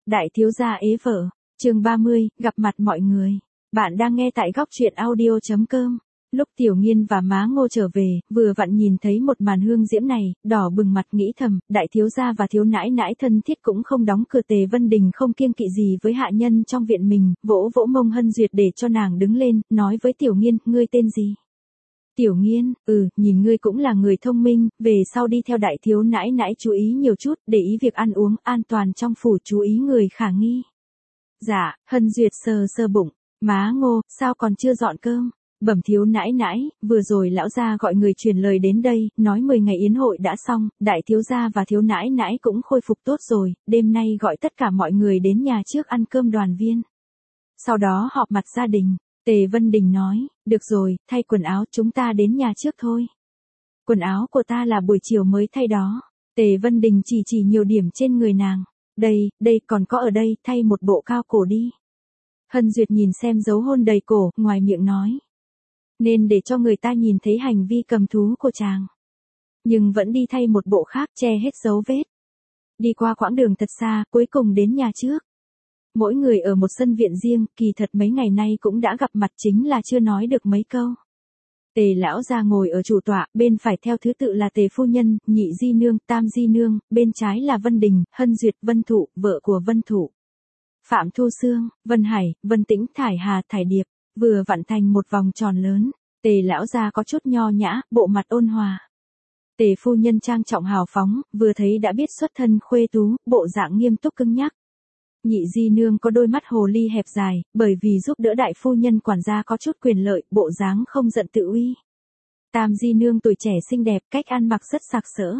Đại thiếu gia ế vợ, chương 30, gặp mặt mọi người. Bạn đang nghe tại góc truyện audio.com. Lúc Tiểu Nghiên và má Ngô trở về, vừa vặn nhìn thấy một màn hương diễm này, đỏ bừng mặt nghĩ thầm, đại thiếu gia và thiếu nãi nãi thân thiết cũng không đóng cửa. Tề Vân Đình không kiêng kỵ gì với hạ nhân trong viện mình, vỗ vỗ mông Hân Duyệt để cho nàng đứng lên, nói với Tiểu Nghiên, ngươi tên gì? Tiểu Nghiên, nhìn ngươi cũng là người thông minh, về sau đi theo đại thiếu nãi nãi chú ý nhiều chút, để ý việc ăn uống, an toàn trong phủ, chú ý người khả nghi. Dạ, Hân Duyệt sờ sờ bụng, má Ngô, sao còn chưa dọn cơm? Bẩm thiếu nãi nãi, vừa rồi lão gia gọi người truyền lời đến đây, nói 10 ngày yến hội đã xong, đại thiếu gia và thiếu nãi nãi cũng khôi phục tốt rồi, đêm nay gọi tất cả mọi người đến nhà trước ăn cơm đoàn viên. Sau đó họp mặt gia đình. Tề Vân Đình nói, được rồi, thay quần áo, chúng ta đến nhà trước thôi. Quần áo của ta là buổi chiều mới thay đó. Tề Vân Đình chỉ nhiều điểm trên người nàng. Đây còn có ở đây, thay một bộ cao cổ đi. Hân Duyệt nhìn xem dấu hôn đầy cổ, ngoài miệng nói. Nên để cho người ta nhìn thấy hành vi cầm thú của chàng. Nhưng vẫn đi thay một bộ khác, che hết dấu vết. Đi qua quãng đường thật xa, cuối cùng đến nhà trước. Mỗi người ở một sân viện riêng, kỳ thật mấy ngày nay cũng đã gặp mặt, chính là chưa nói được mấy câu. Tề lão gia ngồi ở chủ tọa, bên phải theo thứ tự là Tề phu nhân, Nhị di nương, Tam di nương, bên trái là Vân Đình, Hân Duyệt, Vân Thụ, vợ của Vân Thụ. Phạm Thu Sương, Vân Hải, Vân Tĩnh, Thải Hà, Thải Điệp, vừa vặn thành một vòng tròn lớn. Tề lão gia có chút nho nhã, bộ mặt ôn hòa. Tề phu nhân trang trọng hào phóng, vừa thấy đã biết xuất thân khuê tú, bộ dạng nghiêm túc cứng nhắc. Nhị di nương có đôi mắt hồ ly hẹp dài, bởi vì giúp đỡ đại phu nhân quản gia có chút quyền lợi, bộ dáng không giận tự uy. Tam di nương tuổi trẻ xinh đẹp, cách ăn mặc rất sặc sỡ.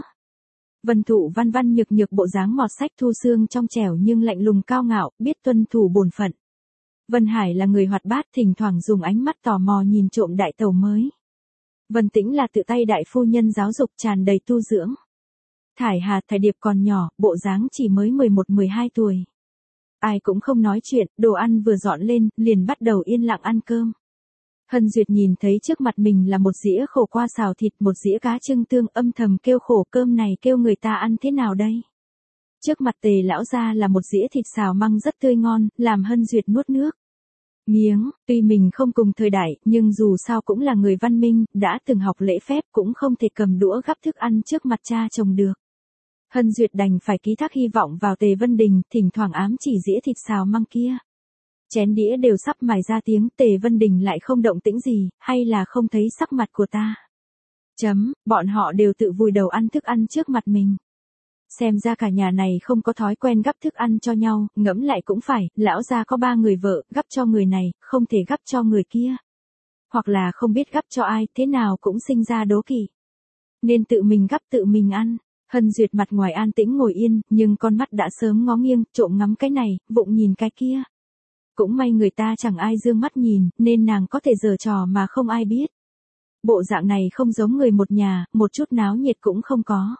Vân Thụ văn văn nhược nhược, bộ dáng mọt sách Thu Sương trong trẻo nhưng lạnh lùng cao ngạo, biết tuân thủ bổn phận. Vân Hải là người hoạt bát, thỉnh thoảng dùng ánh mắt tò mò nhìn trộm đại tẩu mới. Vân Tĩnh là tự tay đại phu nhân giáo dục, tràn đầy tu dưỡng. Thải Hà, Thải Điệp còn nhỏ, bộ dáng chỉ mới 11-12 tuổi. Ai cũng không nói chuyện, đồ ăn vừa dọn lên, liền bắt đầu yên lặng ăn cơm. Hân Duyệt nhìn thấy trước mặt mình là một dĩa khổ qua xào thịt, một dĩa cá trưng tương, âm thầm kêu khổ, cơm này kêu người ta ăn thế nào đây? Trước mặt Tề lão gia là một dĩa thịt xào măng rất tươi ngon, làm Hân Duyệt nuốt nước miếng. Tuy mình không cùng thời đại, nhưng dù sao cũng là người văn minh, đã từng học lễ phép, cũng không thể cầm đũa gắp thức ăn trước mặt cha chồng được. Hân Duyệt đành phải ký thác hy vọng vào Tề Vân Đình, thỉnh thoảng ám chỉ dĩa thịt xào măng kia. Chén đĩa đều sắp mài ra tiếng, Tề Vân Đình lại không động tĩnh gì, hay là không thấy sắc mặt của ta? Bọn họ đều tự vùi đầu ăn thức ăn trước mặt mình. Xem ra cả nhà này không có thói quen gắp thức ăn cho nhau, ngẫm lại cũng phải, lão gia có 3 người vợ, gắp cho người này, không thể gắp cho người kia. Hoặc là không biết gắp cho ai, thế nào cũng sinh ra đố kỵ. Nên tự mình gắp tự mình ăn. Hân Duyệt mặt ngoài an tĩnh ngồi yên, nhưng con mắt đã sớm ngó nghiêng, trộm ngắm cái này, vụng nhìn cái kia. Cũng may người ta chẳng ai dương mắt nhìn, nên nàng có thể giở trò mà không ai biết. Bộ dạng này không giống người một nhà, một chút náo nhiệt cũng không có.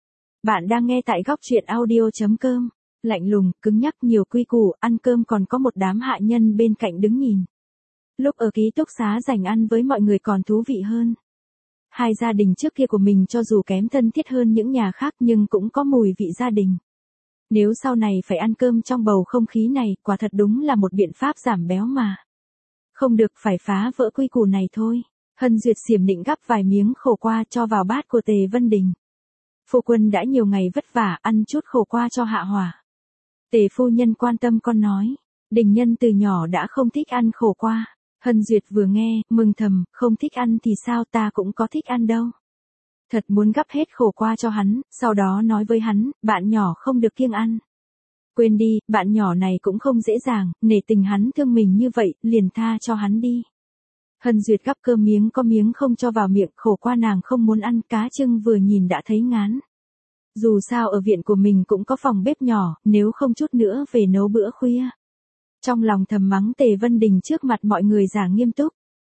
Bạn đang nghe tại góc truyện audio.com. Lạnh lùng, cứng nhắc, nhiều quy củ, ăn cơm còn có một đám hạ nhân bên cạnh đứng nhìn. Lúc ở ký túc xá dành ăn với mọi người còn thú vị hơn. Hai gia đình trước kia của mình cho dù kém thân thiết hơn những nhà khác nhưng cũng có mùi vị gia đình. Nếu sau này phải ăn cơm trong bầu không khí này, quả thật đúng là một biện pháp giảm béo mà. Không được, phải phá vỡ quy củ này thôi. Hân Duyệt xiểm nịnh gắp vài miếng khổ qua cho vào bát của Tề Vân Đình. Phu quân đã nhiều ngày vất vả, ăn chút khổ qua cho hạ hỏa. Tề phu nhân quan tâm con nói. Đình Nhân từ nhỏ đã không thích ăn khổ qua. Hân Duyệt vừa nghe, mừng thầm, không thích ăn thì sao, ta cũng có thích ăn đâu. Thật muốn gắp hết khổ qua cho hắn, sau đó nói với hắn, bạn nhỏ không được kiêng ăn. Quên đi, bạn nhỏ này cũng không dễ dàng, nể tình hắn thương mình như vậy, liền tha cho hắn đi. Hân Duyệt gắp cơm miếng có miếng không cho vào miệng, khổ qua nàng không muốn ăn, cá trưng vừa nhìn đã thấy ngán. Dù sao ở viện của mình cũng có phòng bếp nhỏ, nếu không chút nữa về nấu bữa khuya. Trong lòng thầm mắng Tề Vân Đình trước mặt mọi người giả nghiêm túc.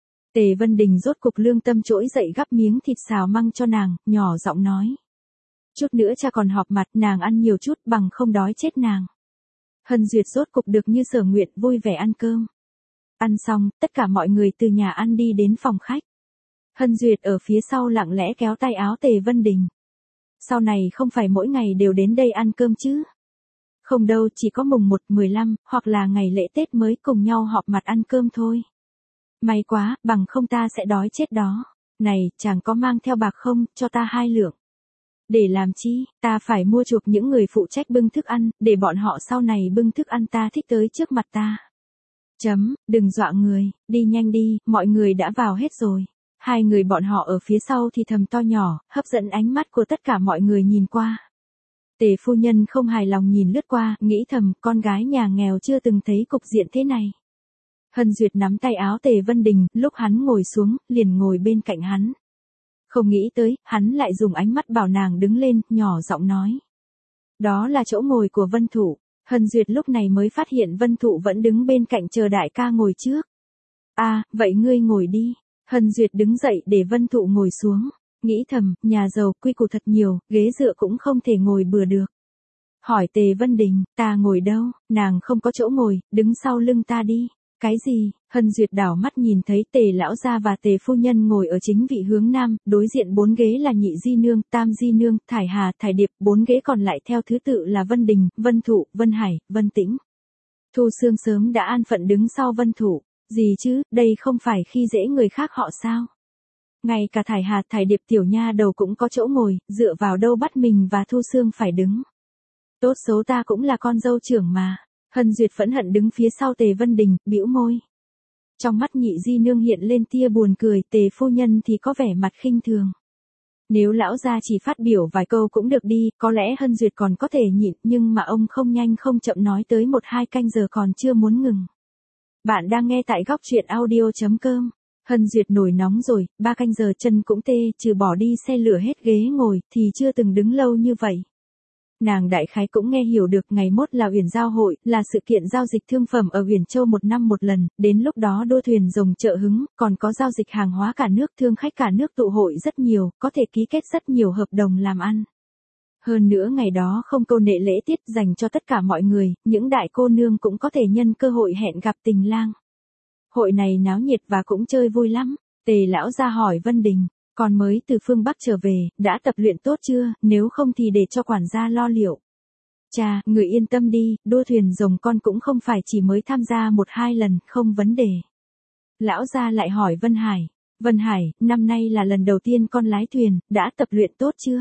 Tề Vân Đình rốt cục lương tâm trỗi dậy gắp miếng thịt xào măng cho nàng, nhỏ giọng nói. Chút nữa cha còn họp mặt, nàng ăn nhiều chút bằng không đói chết nàng. Hân Duyệt rốt cục được như sở nguyện, vui vẻ ăn cơm. Ăn xong, tất cả mọi người từ nhà ăn đi đến phòng khách. Hân Duyệt ở phía sau lặng lẽ kéo tay áo Tề Vân Đình. Sau này không phải mỗi ngày đều đến đây ăn cơm chứ. Không đâu, chỉ có mùng 1, 15, hoặc là ngày lễ Tết mới cùng nhau họp mặt ăn cơm thôi. May quá, bằng không ta sẽ đói chết đó. Này, chàng có mang theo bạc không, cho ta 2 lượng. Để làm chi, ta phải mua chuộc những người phụ trách bưng thức ăn, để bọn họ sau này bưng thức ăn ta thích tới trước mặt ta. Đừng dọa người, đi nhanh đi, mọi người đã vào hết rồi. Hai người bọn họ ở phía sau thì thầm to nhỏ, hấp dẫn ánh mắt của tất cả mọi người nhìn qua. Tề phu nhân không hài lòng nhìn lướt qua, nghĩ thầm, con gái nhà nghèo chưa từng thấy cục diện thế này. Hân Duyệt nắm tay áo Tề Vân Đình, lúc hắn ngồi xuống, liền ngồi bên cạnh hắn. Không nghĩ tới, hắn lại dùng ánh mắt bảo nàng đứng lên, nhỏ giọng nói. Đó là chỗ ngồi của Vân Thụ. Hân Duyệt lúc này mới phát hiện Vân Thụ vẫn đứng bên cạnh chờ đại ca ngồi trước. Vậy ngươi ngồi đi. Hân Duyệt đứng dậy để Vân Thụ ngồi xuống. Nghĩ thầm, nhà giàu quy củ thật nhiều, ghế dựa cũng không thể ngồi bừa được. Hỏi Tề Vân Đình, ta ngồi đâu? Nàng không có chỗ ngồi, đứng sau lưng ta đi. Cái gì? Hân Duyệt đảo mắt nhìn thấy Tề lão gia và Tề phu nhân ngồi ở chính vị hướng nam, đối diện 4 ghế là Nhị di nương, Tam di nương, Thải Hà, Thải Điệp, 4 ghế còn lại theo thứ tự là Vân Đình, Vân Thụ, Vân Hải, Vân Tĩnh. Thu Sương sớm đã an phận đứng sau Vân Thụ. Gì chứ, đây không phải khi dễ người khác họ sao? Ngay cả Thải Hà, Thải Điệp tiểu nha đầu cũng có chỗ ngồi, dựa vào đâu bắt mình và Thu Sương phải đứng. Tốt số ta cũng là con dâu trưởng mà. Hân Duyệt phẫn hận đứng phía sau Tề Vân Đình, bĩu môi. Trong mắt Nhị di nương hiện lên tia buồn cười, Tề phu nhân thì có vẻ mặt khinh thường. Nếu lão gia chỉ phát biểu vài câu cũng được đi, có lẽ Hân Duyệt còn có thể nhịn, nhưng mà ông không nhanh không chậm nói tới 1-2 canh giờ còn chưa muốn ngừng. Bạn đang nghe tại góc truyện audio.com. Hân Duyệt nổi nóng rồi, 3 canh giờ chân cũng tê, trừ bỏ đi xe lửa hết ghế ngồi, thì chưa từng đứng lâu như vậy. Nàng đại khái cũng nghe hiểu được ngày mốt là Uyển Giao hội, là sự kiện giao dịch thương phẩm ở Uyển Châu 1 năm một lần, đến lúc đó đua thuyền rồng chợ hứng, còn có giao dịch hàng hóa cả nước, thương khách cả nước tụ hội rất nhiều, có thể ký kết rất nhiều hợp đồng làm ăn. Hơn nữa ngày đó không câu nệ lễ tiết dành cho tất cả mọi người, những đại cô nương cũng có thể nhân cơ hội hẹn gặp tình lang. Hội này náo nhiệt và cũng chơi vui lắm. Tề lão ra hỏi Vân Đình, con mới từ phương Bắc trở về, đã tập luyện tốt chưa, nếu không thì để cho quản gia lo liệu. Cha, người yên tâm đi, đua thuyền rồng con cũng không phải chỉ mới tham gia 1-2 lần, không vấn đề. Lão gia lại hỏi Vân Hải, Vân Hải, năm nay là lần đầu tiên con lái thuyền, đã tập luyện tốt chưa?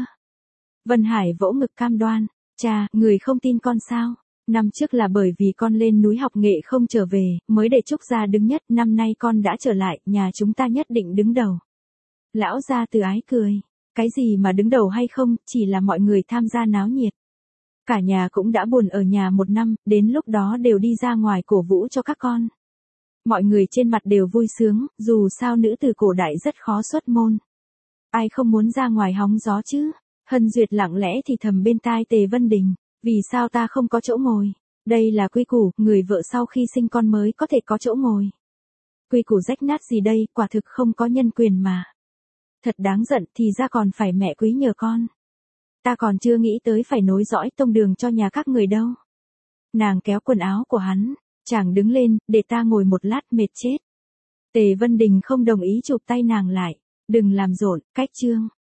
Vân Hải vỗ ngực cam đoan, cha, người không tin con sao? Năm trước là bởi vì con lên núi học nghệ không trở về, mới để Trúc gia đứng nhất, năm nay con đã trở lại, nhà chúng ta nhất định đứng đầu. Lão gia từ ái cười, cái gì mà đứng đầu hay không, chỉ là mọi người tham gia náo nhiệt. Cả nhà cũng đã buồn ở nhà 1 năm, đến lúc đó đều đi ra ngoài cổ vũ cho các con. Mọi người trên mặt đều vui sướng, dù sao nữ từ cổ đại rất khó xuất môn. Ai không muốn ra ngoài hóng gió chứ? Hân Duyệt lặng lẽ thì thầm bên tai Tề Vân Đình, vì sao ta không có chỗ ngồi? Đây là quy củ, người vợ sau khi sinh con mới có thể có chỗ ngồi. Quy củ rách nát gì đây, quả thực không có nhân quyền mà. Thật đáng giận, thì ra còn phải mẹ quý nhờ con. Ta còn chưa nghĩ tới phải nối dõi tông đường cho nhà các người đâu. Nàng kéo quần áo của hắn, chàng đứng lên, để ta ngồi một lát mệt chết. Tề Vân Đình không đồng ý chụp tay nàng lại, đừng làm rộn, cách chương.